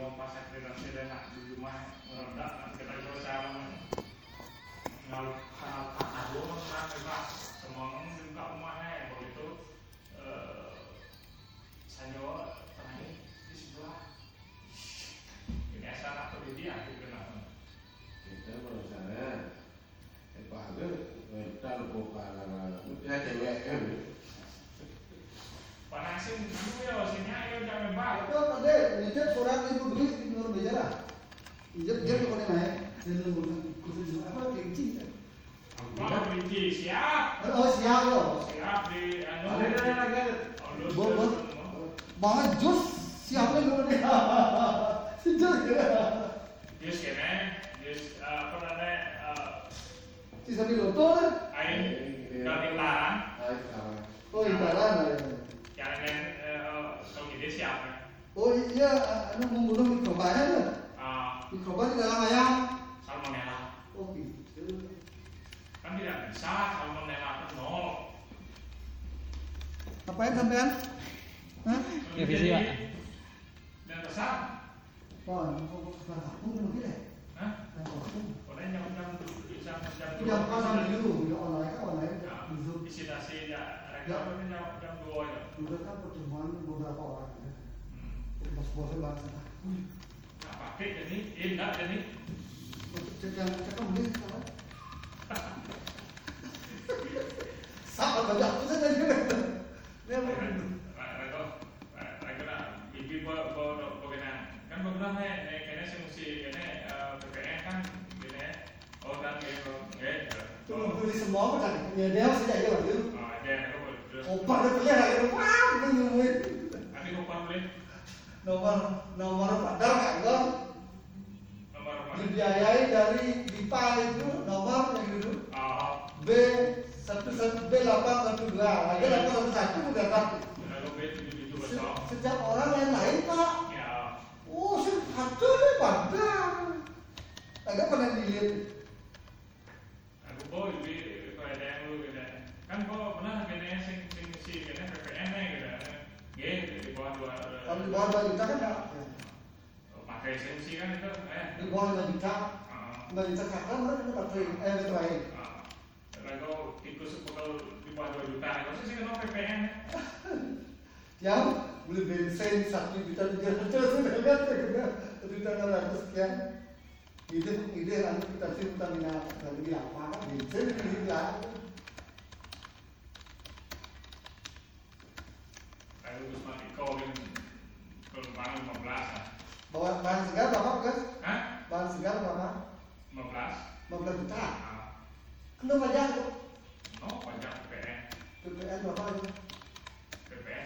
mau pas akreditasi dan nak di rumah meredak nanti kita berusaha kalau kata gue menang juga semua juga rumahnya kalau itu saya terakhir di sebelah ini asal atau di dia gitu kenapa kita berusaha bagus kita bukan kita cewek kan panasin dulu ya sini ayo jangan balik itu tadi ngecek surat itu begitu di luar bicara ijab dia kalau naik dan kursus apa kelinci kalau kelinci siap oh siap loh siap di anu banget jus siapnya dulu nih sejak jus kene jus apa namanya si sapi loto lah air dari larang oh itaran lah jangan kalau gede siapa oh iya anu membunuh mikrobanya tuh mikroba di dalam ayam salmonella oh gitu kan tidak bisa salmonella itu nol ngapain sampean hah revisi pak dan besar oh aku belum gila hah boleh jam jam pasang dulu ya online Zoom visitasi ya rekor itu jam 2 ya udah kan pertemuan beberapa orang ya bos-bosnya bahasa nah pakai jadi enggak jadi cek beli sekarang sama saja aku saja ibu bagaimana kan bagaimana kayaknya sih mesti kayaknya PPN kan gini oh kan gitu tunggu beli semua kan ya dia saja ya waktu itu ada terus opar dia punya lagi wah nyumuin nanti opar beli nomor padahal kan dong nomor dibiayai dari BIPA itu nomor yang dulu B11B812 lagi 811 udah tahu sejak orang lain pak ya oh satu deh padahal agak pernah dilihat aku lebih kayak ada yang lu gitu kan kok pernah kayaknya si kayaknya PPN nya gitu di bawah kalau di bawah 2 juta kan enggak pakai SMC kan itu di bawah 5 juta 5 juta kakak mereka itu pakai terakhir lalu tikus kalau di bawah 2 juta itu sih kenapa PPN yang beli bensin 1.300.000 sudah lihat ya 1.600.000 sekian ide anu kita sih Pertamina lagi apa kan bensin ini lah lalu Gus Matiko yang kelompangan 15 lah bahan segar berapa guys? hah? Bahan segar berapa? 15 juta kena pajak tuh no pajak PPN PPN berapa itu? PPN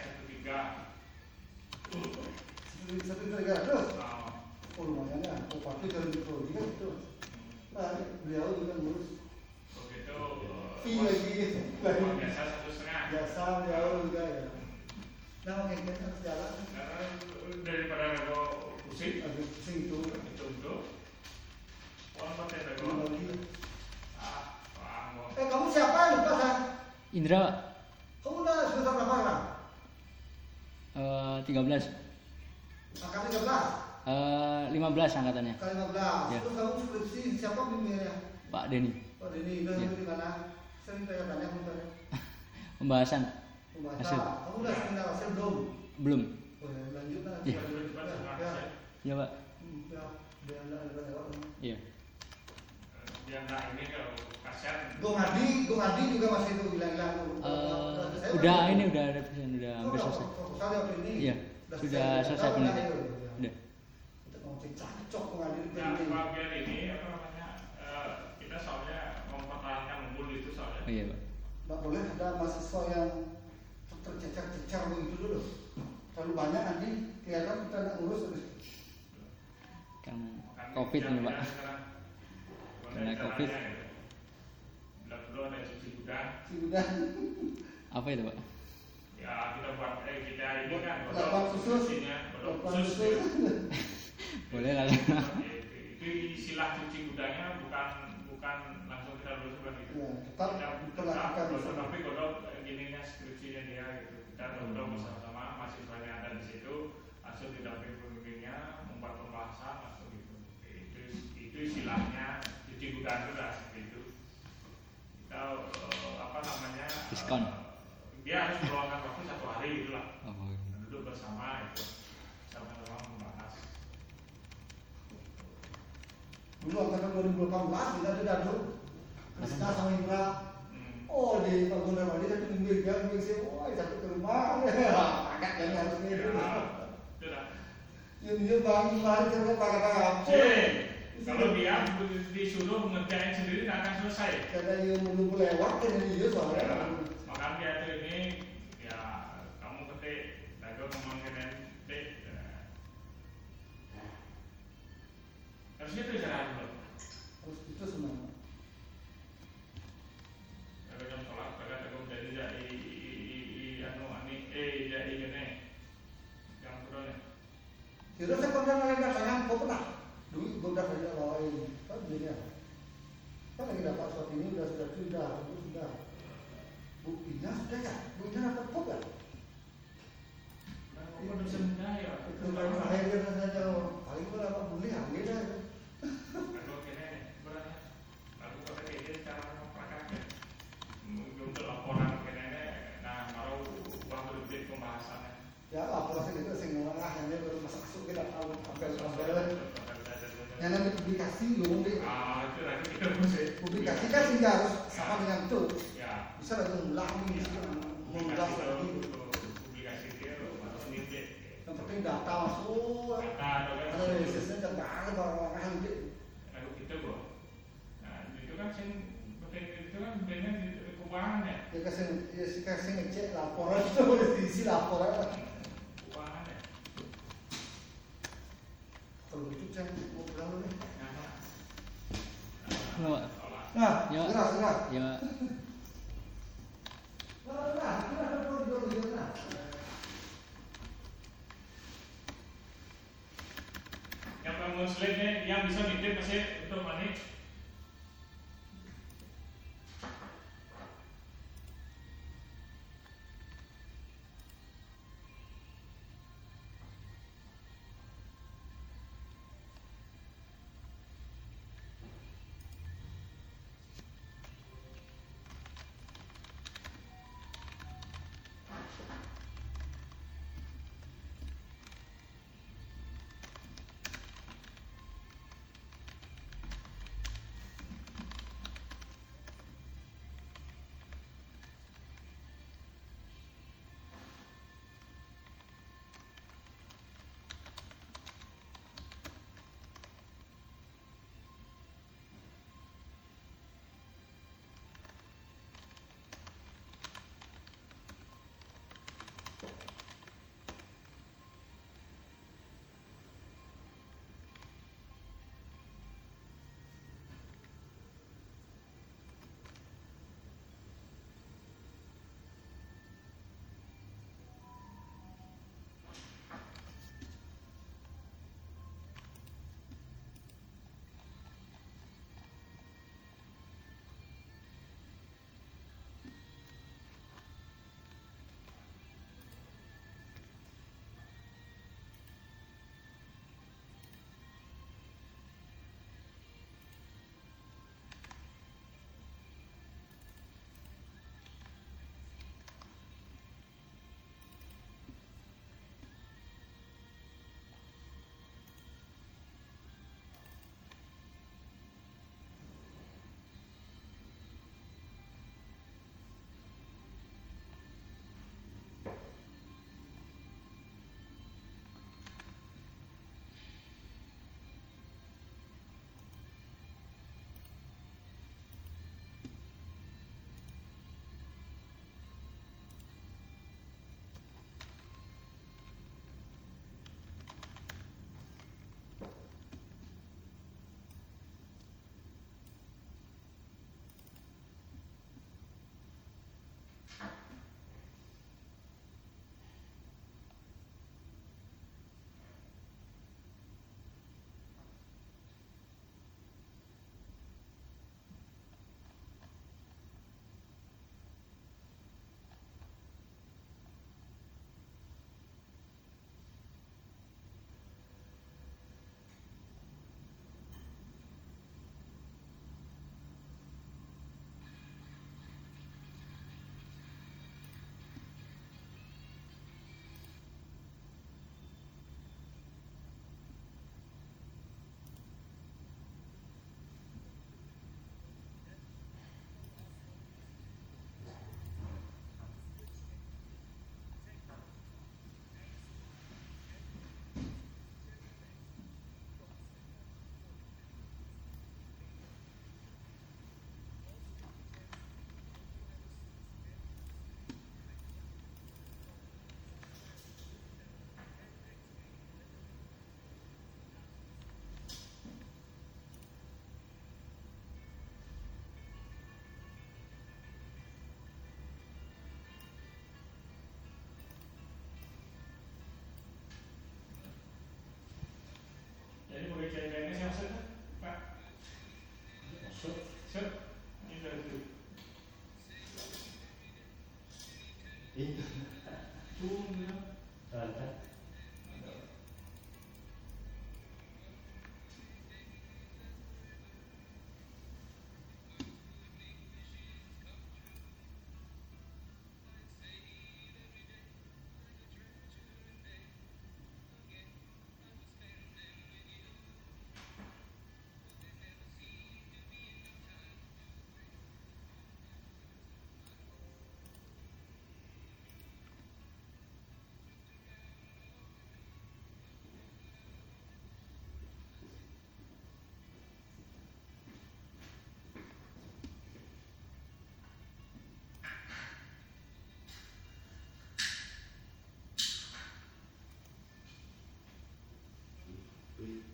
1.3 1.300 oh lumayan ya, oh pasti dari mikro juga gitu nah beliau juga ngurus begitu fee lagi biasa 1,5 biasa beliau juga ya nah oke kita harus jalan daripada rego pusing pusing itu orang pakai rego kamu siapa yang lupa kan? Indra pak Kamu udah semester berapa kan? 13 Angkatan 13? 15 angkatannya Angkatan 15 ya. Terus kamu skripsi siapa bimbingannya? Pak Denny Pak Denny, udah ya. di mana? Sering tanya-tanya kamu pembahasan Pembahasan Kamu udah seminar hasil belum? belum Oh ya, lanjut lah ya. Ya pak Biar ada jawab iya dia enggak ini kalau kasihan Gung Adi juga masih itu bilang-bilang udah ini udah ada pesan udah hampir selesai proposal waktu ini iya sudah selesai penelitian udah kita mau cocok Gung Adi nah bagian ini apa namanya kita soalnya mempertahankan unggul itu soalnya oh iya pak nggak boleh ada mahasiswa yang tercecer-cecer begitu dulu terlalu banyak nanti kelihatan kita nggak ngurus kan covid ini pak karena covid bila perlu ada cuci gudang apa itu pak ya kita buat kita ini kan lapan susu boleh lah itu istilah cuci gudangnya bukan langsung kita lulus gitu ya, tetap diperlakukan tapi kodok gininya skripsinya dia gitu kita kodok bersama-sama mahasiswanya ada di situ langsung didampingi pembimbingnya membuat pembahasan dibantu lah seperti itu. Kita apa namanya? Diskon. Dia harus meluangkan waktu 1 hari itulah. Oh, Duduk bersama itu sama-sama membahas. Dulu angkatan 2018 kita ada dulu. Krista sama Indra. Oh di Pagoda Wali kan minggu dia sih, oh sampai ke rumah, pakat kan harus nih. Ini bang cerita pakai apa? Kalau dia disuruh ngerjain sendiri nggak akan selesai. Karena dia belum lewat kan dia soalnya. Makanya dia tuh ini ya kamu ketik, lalu ngomong ketik. Harusnya itu cara dulu. Terus itu semua. Kalau jam sholat, kalau aku jadi anu ani jadi gini, yang kedua. Kira saya pernah ngeliat tangan, kau pernah? Dulu gue udah kerja lawain, kan begini ya. Kan lagi dapat surat ini sudah. Buktinya sudah ya, buktinya dapat kok kan? Aku udah bisa ya. Itu baru akhirnya saja, paling gue dapat beli akhirnya. Kalau kene berat, aku kata dia cara prakteknya. Untuk laporan kene, nah baru uang berbeda pembahasannya. Ya laporan itu semua yang dia baru masuk kita tahu apel. Yang namanya publikasi loh, Itu lagi kita mesti. publikasi kan tidak harus sama dengan itu. Ya. Bisa lagi mengulang lagi. Publikasi dia baru sendiri. Yang penting data masuk. Analisisnya kan nggak ada orang-orang gitu. Lalu kita bro. Nah itu kan itu kan dengan keuangan ya. Ya kasih ngecek laporan itu diisi laporan. Keuangan ya. Kalau gitu saya mau pulang dulu nih. Pak. Nah, Ya. gerak. Ya. Yang bangun slide-nya yang bisa nitip masih untuk money. Ini dari Itu. cung dia. Ada. Ada. Wih,